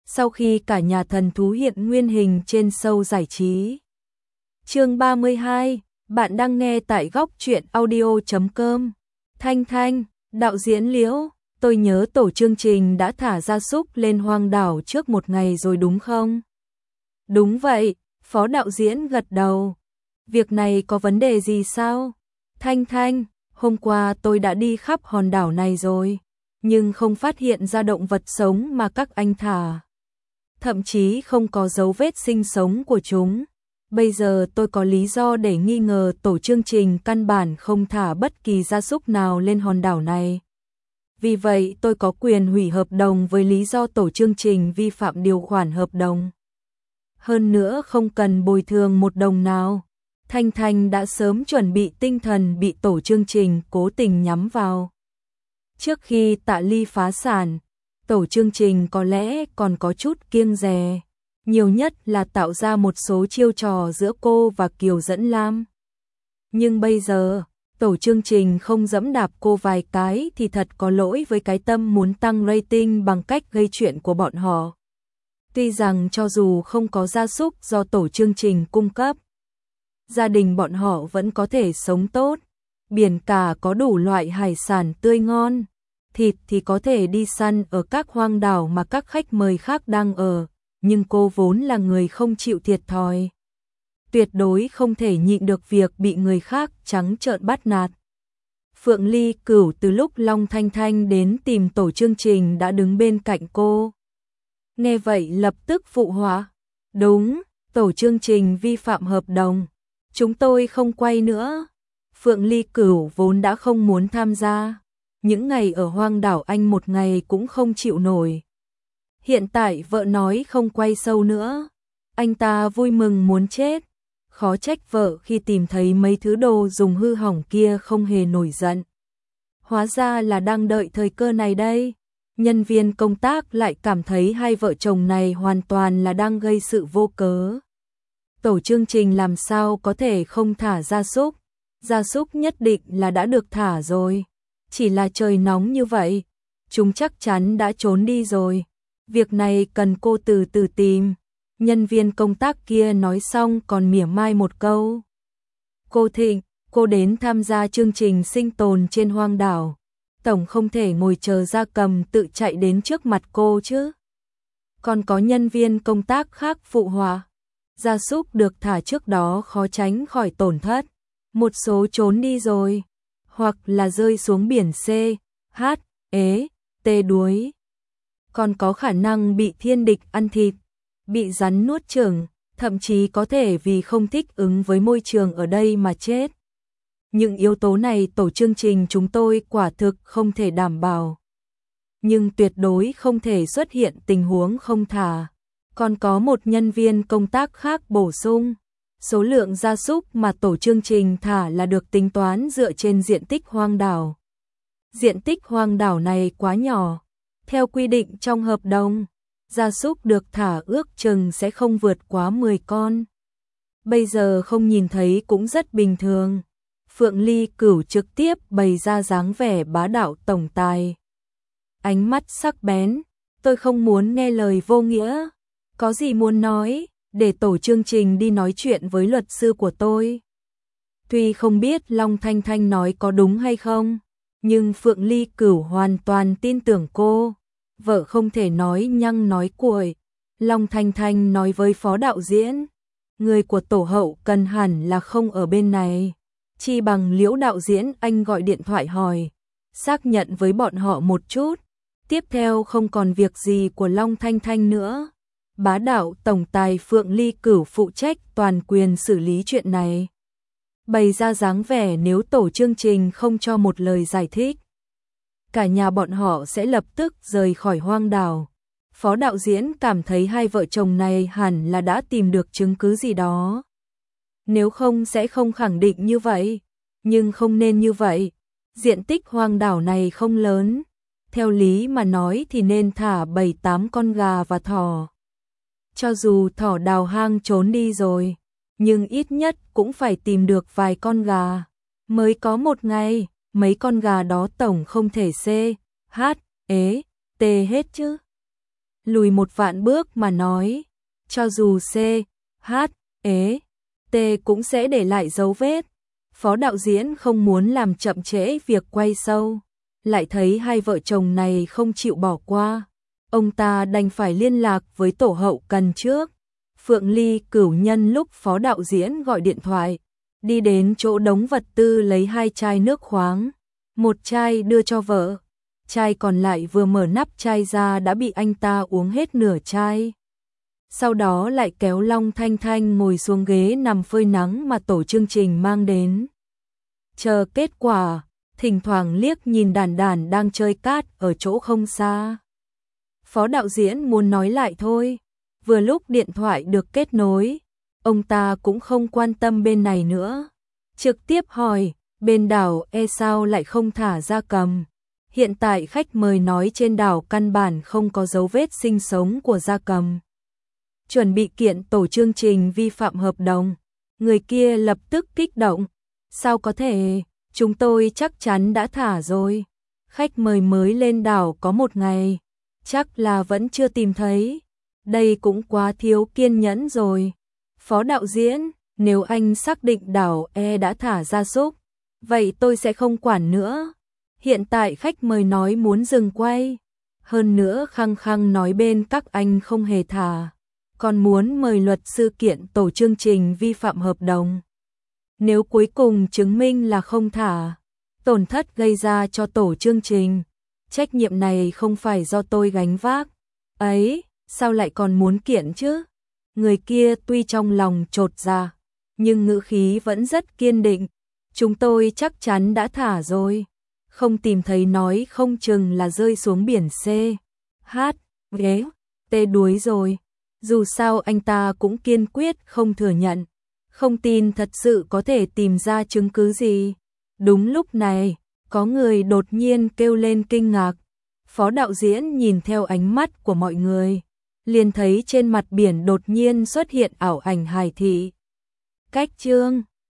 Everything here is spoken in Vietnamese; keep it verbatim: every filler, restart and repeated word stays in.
sau khi cả nhà thần thú hiện nguyên hình trên show giải trí. Chương ba mươi hai, bạn đang nghe tại góc truyện audio chấm com. Thanh Thanh, đạo diễn Liễu, tôi nhớ tổ chương trình đã thả gia súc lên hoang đảo trước một ngày rồi đúng không? Đúng vậy, phó đạo diễn gật đầu. Việc này có vấn đề gì sao? Thanh Thanh, hôm qua tôi đã đi khắp hòn đảo này rồi, nhưng không phát hiện ra động vật sống mà các anh thả. Thậm chí không có dấu vết sinh sống của chúng. Bây giờ tôi có lý do để nghi ngờ tổ chương trình căn bản không thả bất kỳ gia súc nào lên hòn đảo này. Vì vậy tôi có quyền hủy hợp đồng với lý do tổ chương trình vi phạm điều khoản hợp đồng. Hơn nữa không cần bồi thường một đồng nào. Thanh Thanh đã sớm chuẩn bị tinh thần bị tổ chương trình cố tình nhắm vào. Trước khi Tạ Ly phá sản, tổ chương trình có lẽ còn có chút kiêng dè, nhiều nhất là tạo ra một số chiêu trò giữa cô và Kiều Dẫn Lam. Nhưng bây giờ, tổ chương trình không giẫm đạp cô vài cái thì thật có lỗi với cái tâm muốn tăng rating bằng cách gây chuyện của bọn họ. Tuy rằng cho dù không có gia súc do tổ chương trình cung cấp, gia đình bọn họ vẫn có thể sống tốt, biển cả có đủ loại hải sản tươi ngon, thịt thì có thể đi săn ở các hoang đảo mà các khách mời khác đang ở, nhưng cô vốn là người không chịu thiệt thòi. Tuyệt đối không thể nhịn được việc bị người khác trắng trợn bắt nạt. Phượng Ly Cửu từ lúc Long Thanh Thanh đến tìm tổ chương trình đã đứng bên cạnh cô. Nghe vậy lập tức phụ họa. Đúng, tổ chương trình vi phạm hợp đồng. Chúng tôi không quay nữa. Phượng Ly Cửu vốn đã không muốn tham gia. Những ngày ở hoang đảo anh một ngày cũng không chịu nổi. Hiện tại vợ nói không quay sâu nữa. Anh ta vui mừng muốn chết. Khó trách vợ khi tìm thấy mấy thứ đồ dùng hư hỏng kia không hề nổi giận. Hóa ra là đang đợi thời cơ này đây. Nhân viên công tác lại cảm thấy hai vợ chồng này hoàn toàn là đang gây sự vô cớ. Tổ chương trình làm sao có thể không thả gia súc. Gia súc nhất định là đã được thả rồi. Chỉ là trời nóng như vậy, chúng chắc chắn đã trốn đi rồi. Việc này cần cô từ từ tìm. Nhân viên công tác kia nói xong còn mỉa mai một câu. Cô Thịnh, cô đến tham gia chương trình sinh tồn trên hoang đảo. Tổng không thể ngồi chờ gia cầm tự chạy đến trước mặt cô chứ. Còn có nhân viên công tác khác phụ họa. Gia súc được thả trước đó khó tránh khỏi tổn thất. Một số trốn đi rồi. Hoặc là rơi xuống biển C, H, ế, T đuối. Còn có khả năng bị thiên địch ăn thịt, bị rắn nuốt chửng, thậm chí có thể vì không thích ứng với môi trường ở đây mà chết. Những yếu tố này tổ chương trình chúng tôi quả thực không thể đảm bảo. Nhưng tuyệt đối không thể xuất hiện tình huống không thả. Còn có một nhân viên công tác khác bổ sung. Số lượng gia súc mà tổ chương trình thả là được tính toán dựa trên diện tích hoang đảo. Diện tích hoang đảo này quá nhỏ. Theo quy định trong hợp đồng, gia súc được thả ước chừng sẽ không vượt quá mười con. Bây giờ không nhìn thấy cũng rất bình thường. Phượng Ly Cửu trực tiếp bày ra dáng vẻ bá đạo tổng tài. Ánh mắt sắc bén, tôi không muốn nghe lời vô nghĩa. Có gì muốn nói, để tổ chương trình đi nói chuyện với luật sư của tôi. Tuy không biết Long Thanh Thanh nói có đúng hay không, nhưng Phượng Ly Cửu hoàn toàn tin tưởng cô. Vợ không thể nói nhăng nói cuội. Long Thanh Thanh nói với phó đạo diễn, người của tổ hậu cần hẳn là không ở bên này. Chi bằng Liễu đạo diễn anh gọi điện thoại hỏi, xác nhận với bọn họ một chút. Tiếp theo không còn việc gì của Long Thanh Thanh nữa. Bá đạo tổng tài Phượng Ly Cửu phụ trách toàn quyền xử lý chuyện này. Bày ra dáng vẻ nếu tổ chương trình không cho một lời giải thích, cả nhà bọn họ sẽ lập tức rời khỏi hoang đảo. Phó đạo diễn cảm thấy hai vợ chồng này hẳn là đã tìm được chứng cứ gì đó. Nếu không sẽ không khẳng định như vậy. Nhưng không nên như vậy. Diện tích hoang đảo này không lớn. Theo lý mà nói thì nên thả bảy tám con gà và thỏ. Cho dù thỏ đào hang trốn đi rồi, nhưng ít nhất cũng phải tìm được vài con gà. Mới có một ngày, mấy con gà đó tổng không thể C, H, ế, T hết chứ. lùi một vạn bước mà nói, cho dù C, H, E, T cũng sẽ để lại dấu vết. Phó đạo diễn không muốn làm chậm trễ việc quay sâu, lại thấy hai vợ chồng này không chịu bỏ qua. Ông ta đành phải liên lạc với tổ hậu cần trước. Phượng Ly Cửu nhân lúc phó đạo diễn gọi điện thoại, đi đến chỗ đống vật tư lấy hai chai nước khoáng. Một chai đưa cho vợ, chai còn lại vừa mở nắp chai ra đã bị anh ta uống hết nửa chai. Sau đó lại kéo Long Thanh Thanh ngồi xuống ghế nằm phơi nắng mà tổ chương trình mang đến. Chờ kết quả, thỉnh thoảng liếc nhìn Đản Đản đang chơi cát ở chỗ không xa. Phó đạo diễn muốn nói lại thôi, vừa lúc điện thoại được kết nối, ông ta cũng không quan tâm bên này nữa. Trực tiếp hỏi, bên đảo E sao lại không thả gia cầm? Hiện tại khách mời nói trên đảo căn bản không có dấu vết sinh sống của gia cầm. Chuẩn bị kiện tổ chương trình vi phạm hợp đồng. Người kia lập tức kích động. Sao có thể, chúng tôi chắc chắn đã thả rồi. Khách mời mới lên đảo có một ngày, chắc là vẫn chưa tìm thấy. Đây cũng quá thiếu kiên nhẫn rồi. Phó đạo diễn, nếu anh xác định đảo E đã thả gia súc, vậy tôi sẽ không quản nữa. Hiện tại khách mời nói muốn dừng quay, hơn nữa khăng khăng nói bên các anh không hề thả, còn muốn mời luật sư kiện tổ chương trình vi phạm hợp đồng. Nếu cuối cùng chứng minh là không thả, tổn thất gây ra cho tổ chương trình, trách nhiệm này không phải do tôi gánh vác. Ấy, sao lại còn muốn kiện chứ? Người kia tuy trong lòng chột dạ, nhưng ngữ khí vẫn rất kiên định. Chúng tôi chắc chắn đã thả rồi. Không tìm thấy nói không chừng là rơi xuống biển C, H, E, T đuối rồi. Dù sao anh ta cũng kiên quyết không thừa nhận. Không tin thật sự có thể tìm ra chứng cứ gì. Đúng lúc này, có người đột nhiên kêu lên kinh ngạc. Phó đạo diễn nhìn theo ánh mắt của mọi người, liền thấy trên mặt biển đột nhiên xuất hiện ảo ảnh hải thị. Cách chương